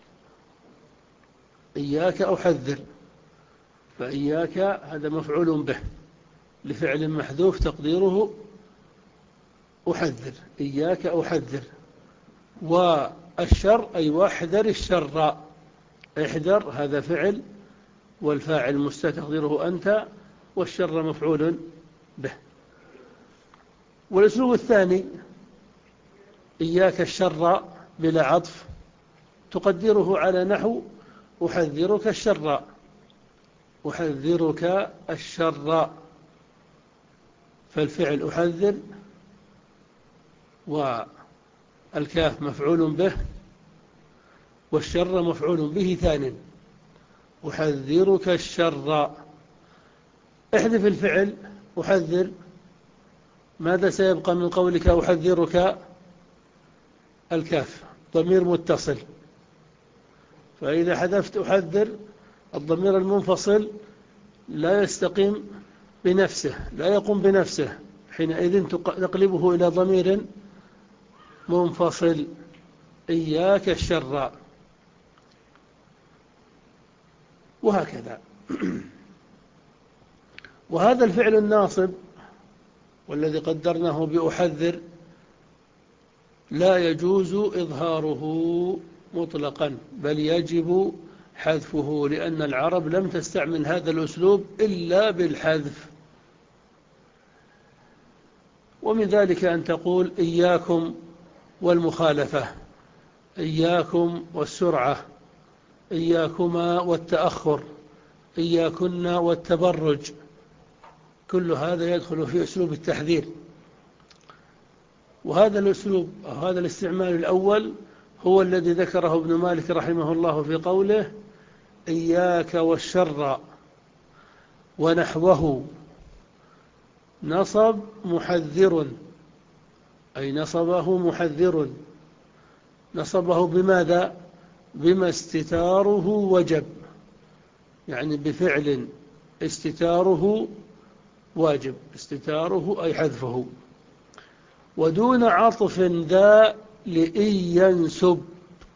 إياك أحذر، فإياك هذا مفعول به لفعل محذوف تقديره أحذر، إياك أحذر. والشر أي واحذر الشر. احذر هذا فعل، والفاعل مستتقدره أنت، والشر مفعول به. والأسلوب الثاني إياك الشر بلا عطف، تقدره على نحو أحذرك الشر، أحذرك الشر، فالفعل أحذر والكاف مفعول به، والشر مفعول به ثان. أحذرك الشر، احذف الفعل أحذر، ماذا سيبقى من قولك أحذرك؟ الكاف ضمير متصل، فإذا حذفت أحذر الضمير المنفصل لا يستقيم بنفسه، لا يقوم بنفسه، حينئذ تقلبه إلى ضمير منفصل. إياك الشر، وهكذا. وهذا الفعل الناصب والذي قدرناه بأحذر لا يجوز إظهاره مطلقا، بل يجب حذفه، لأن العرب لم تستعمل هذا الأسلوب إلا بالحذف. ومن ذلك أن تقول إياكم والمخالفة، إياكم والسرعة، إياكما والتأخر، إياكن والتبرج، كل هذا يدخل في أسلوب التحذير. وهذا الأسلوب أو هذا الاستعمال الأول هو الذي ذكره ابن مالك رحمه الله في قوله إياك والشر ونحوه نصب محذر، أي نصبه محذر، نصبه بماذا؟ بما استتاره وجب، يعني بفعل استتاره واجب، استتاره أي حذفه، ودون عطف ذا لإن ينسب.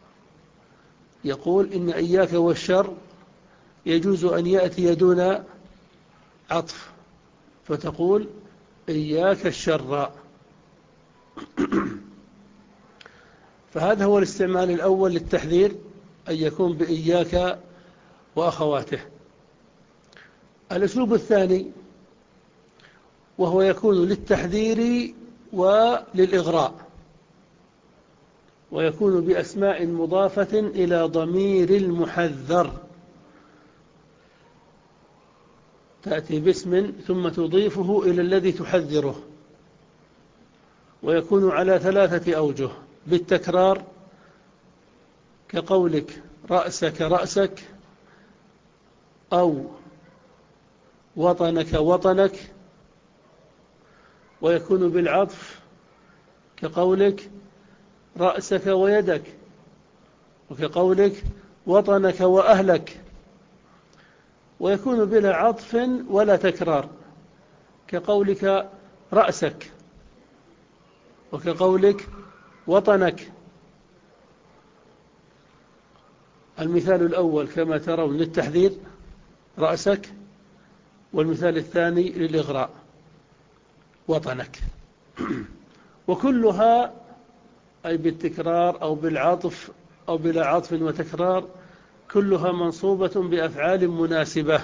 يقول إن إياك والشر يجوز أن يأتي دون عطف، فتقول إياك الشر. فهذا هو الاستعمال الأول للتحذير، أن يكون بإياك وأخواته. الأسلوب الثاني وهو يكون للتحذير وللإغراء، ويكون بأسماء مضافة إلى ضمير المحذر، تأتي باسم ثم تضيفه إلى الذي تحذره، ويكون على ثلاثة أوجه: بالتكرار كقولك رأسك رأسك، أو وطنك وطنك، ويكون بالعطف كقولك رأسك ويدك، وكقولك وطنك وأهلك. ويكون بلا عطف ولا تكرار كقولك رأسك، وكقولك وطنك. المثال الأول كما ترون للتحذير رأسك، والمثال الثاني للإغراء وطنك. وكلها أي بالتكرار أو بالعطف أو بلا عطف وتكرار كلها منصوبة بأفعال مناسبة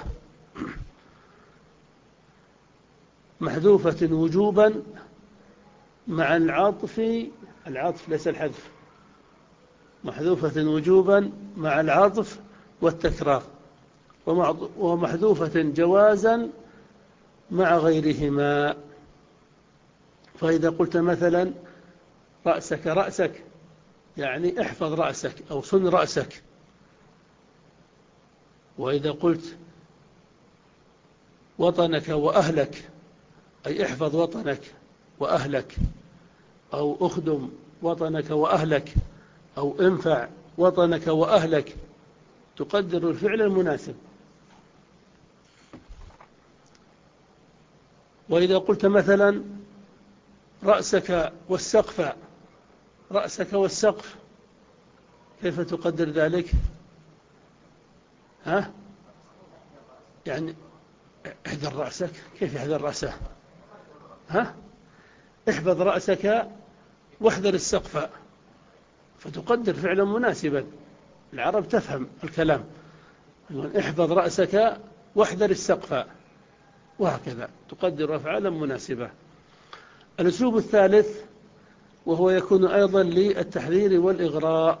محذوفة وجوبا مع العطف، العطف ليس الحذف، محذوفة وجوبا مع العطف والتكرار، ومحذوفة جوازا مع غيرهما. فإذا قلت مثلا رأسك رأسك يعني احفظ رأسك أو صن رأسك، وإذا قلت وطنك وأهلك أي احفظ وطنك وأهلك، أو أخدم وطنك وأهلك، أو انفع وطنك وأهلك، تقدر الفعل المناسب. وإذا قلت مثلا رأسك والسقف، رأسك والسقف، كيف تقدر ذلك؟ ها؟ يعني احذر رأسك، كيف يحذر رأسه؟ ها؟ احفظ رأسك واحذر السقف، فتقدر فعلا مناسبا. العرب تفهم الكلام، احفظ رأسك واحذر السقف، وهكذا تقدر أفعالا مناسبة. الأسلوب الثالث وهو يكون أيضا للتحذير والإغراء،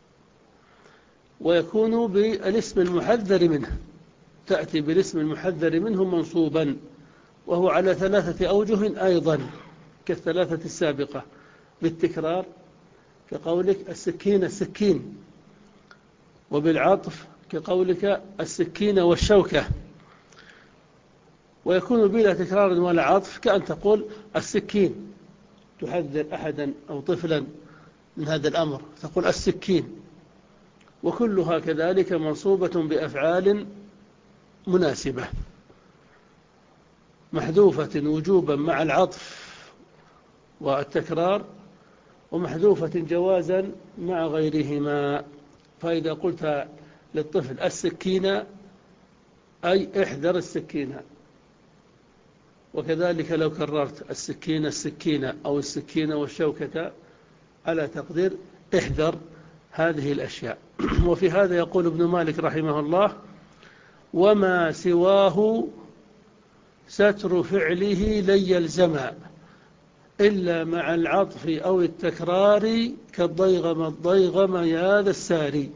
ويكون بالاسم المحذر منه، تأتي بالاسم المحذر منه منصوبا، وهو على ثلاثة أوجه أيضا كالثلاثة السابقة، بالتكرار كقولك السكين السكين، وبالعطف كقولك السكين والشوكة، ويكون بلا تكرار ولا عطف كأن تقول السكين، تحذر أحدا أو طفلا من هذا الأمر تقول السكين. وكلها كذلك منصوبة بأفعال مناسبة محذوفة وجوبا مع العطف والتكرار، ومحذوفة جوازا مع غيرهما. فإذا قلت للطفل السكينة أي احذر السكينة، وكذلك لو كررت السكينة السكينة أو السكينة والشوكة على تقدير احذر هذه الأشياء. وفي هذا يقول ابن مالك رحمه الله: وما سواه ستر فعله لن يلزم إلا مع العطف أو التكرار كالضيغم الضيغم يا ذا الساري.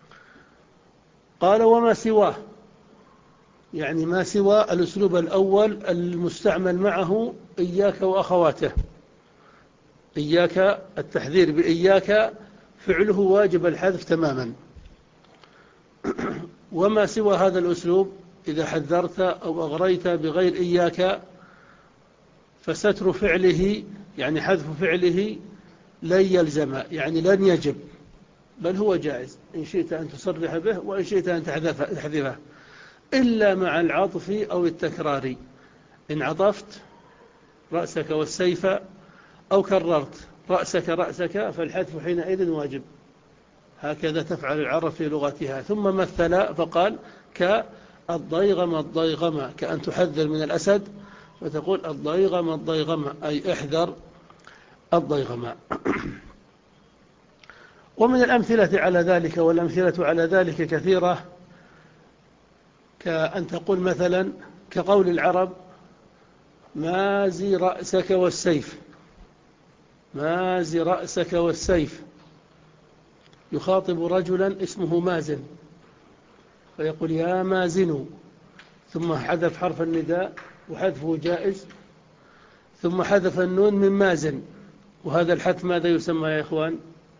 قال وما سواه، يعني ما سوى الأسلوب الأول المستعمل معه إياك وأخواته. إياك التحذير بإياك فعله واجب الحذف تماما. وما سوى هذا الأسلوب إذا حذرت أو أغريت بغير إياك فستر فعله يعني حذف فعله لن يلزم، يعني لن يجب، بل هو جائز إن شئت أن تصرح به وإن شئت أن تحذفه، إلا مع العطف أو التكرار. إن عطفت رأسك والسيف أو كررت رأسك رأسك فالحذف حينئذ واجب. هكذا تفعل العرب في لغتها. ثم مثل فقال كالضيغم الضيغم، كأن تحذر من الأسد فتقول الضيغم الضيغم أي احذر الضيغم. ومن الأمثلة على ذلك، والأمثلة على ذلك كثيرة، كأن تقول مثلا كقول العرب مازي رأسك والسيف، مازي رأسك والسيف، يخاطب رجلا اسمه مازن فيقول يا مازن، ثم حذف حرف النداء وحذفه جائز، ثم حذف النون من مازن، وهذا الحذف ماذا يسمى يا إخوان؟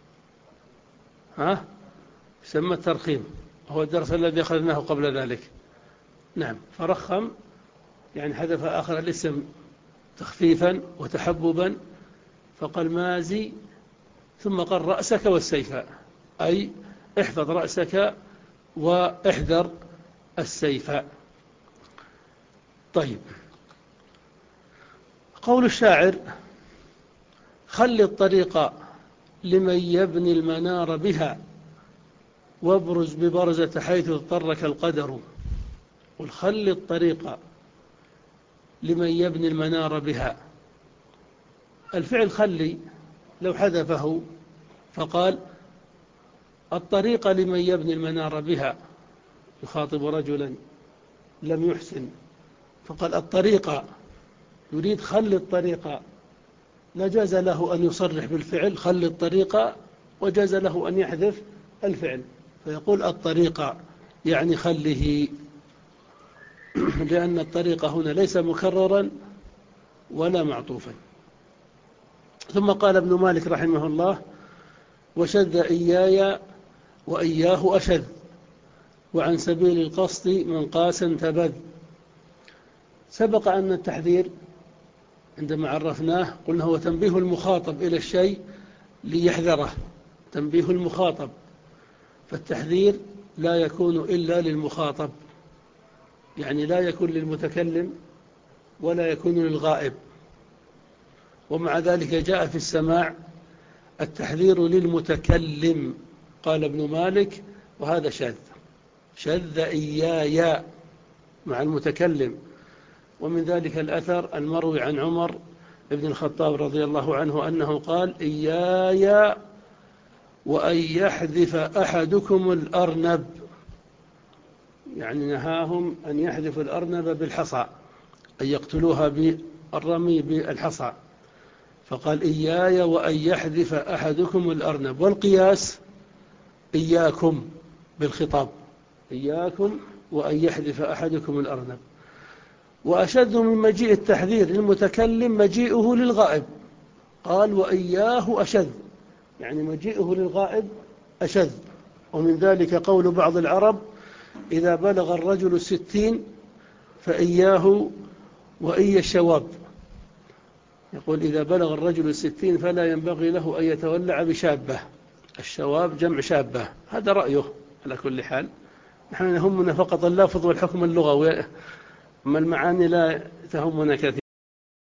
ها؟ يسمى الترخيم، هو الدرس الذي أخذناه قبل ذلك. نعم، فرخم يعني حذف آخر الاسم تخفيفا وتحببا، فقال مازي ثم قال رأسك والسيف، أي احفظ رأسك واحذر السيف. طيب، قول الشاعر خل الطريق لمن يبني المنار بها وابرز ببرزة حيث اضطرك القدر. قل خل الطريق لمن يبني المنار بها، الفعل خلي لو حذفه فقال الطريق لمن يبني المنار بها، يخاطب رجلا لم يحسن فقال الطريق، يريد خل الطريق، نجاز له أن يصرح بالفعل خل الطريق، وجاز له أن يحذف الفعل فيقول الطريق يعني خله، لأن الطريق هنا ليس مكررا ولا معطوفا. ثم قال ابن مالك رحمه الله وشذ إياي وإياه أشذ وعن سبيل القصد من قاس تبذ. سبق أن التحذير عندما عرفناه قلنا هو تنبيه المخاطب إلى الشيء ليحذره، تنبيه المخاطب، فالتحذير لا يكون إلا للمخاطب، يعني لا يكون للمتكلم ولا يكون للغائب. ومع ذلك جاء في السماع التحذير للمتكلم، قال ابن مالك وهذا شاذ، شذ إيايا مع المتكلم. ومن ذلك الأثر المروي عن عمر بن الخطاب رضي الله عنه أنه قال إيايا وأن يحذف أحدكم الأرنب، يعني نهاهم أن يحذف الأرنب بالحصى، أن يقتلوها بالرمي بالحصى، فقال إياي وأن يحذف أحدكم الأرنب. والقياس إياكم بالخطاب، إياكم وأن يحذف أحدكم الأرنب. وأشد من مجيء التحذير للمتكلم مجيئه للغائب، قال وإياه أشد، يعني مجيئه للغائب أشد. ومن ذلك قول بعض العرب إذا بلغ الرجل الستين فإياه وإي الشواب، يقول إذا بلغ الرجل الستين فلا ينبغي له أن يتولع بشابة، الشواب جمع شابة، هذا رأيه. على كل حال نحن يهمنا فقط اللفظ والحكم اللغوي، أما المعاني لا تهمنا كثيرا.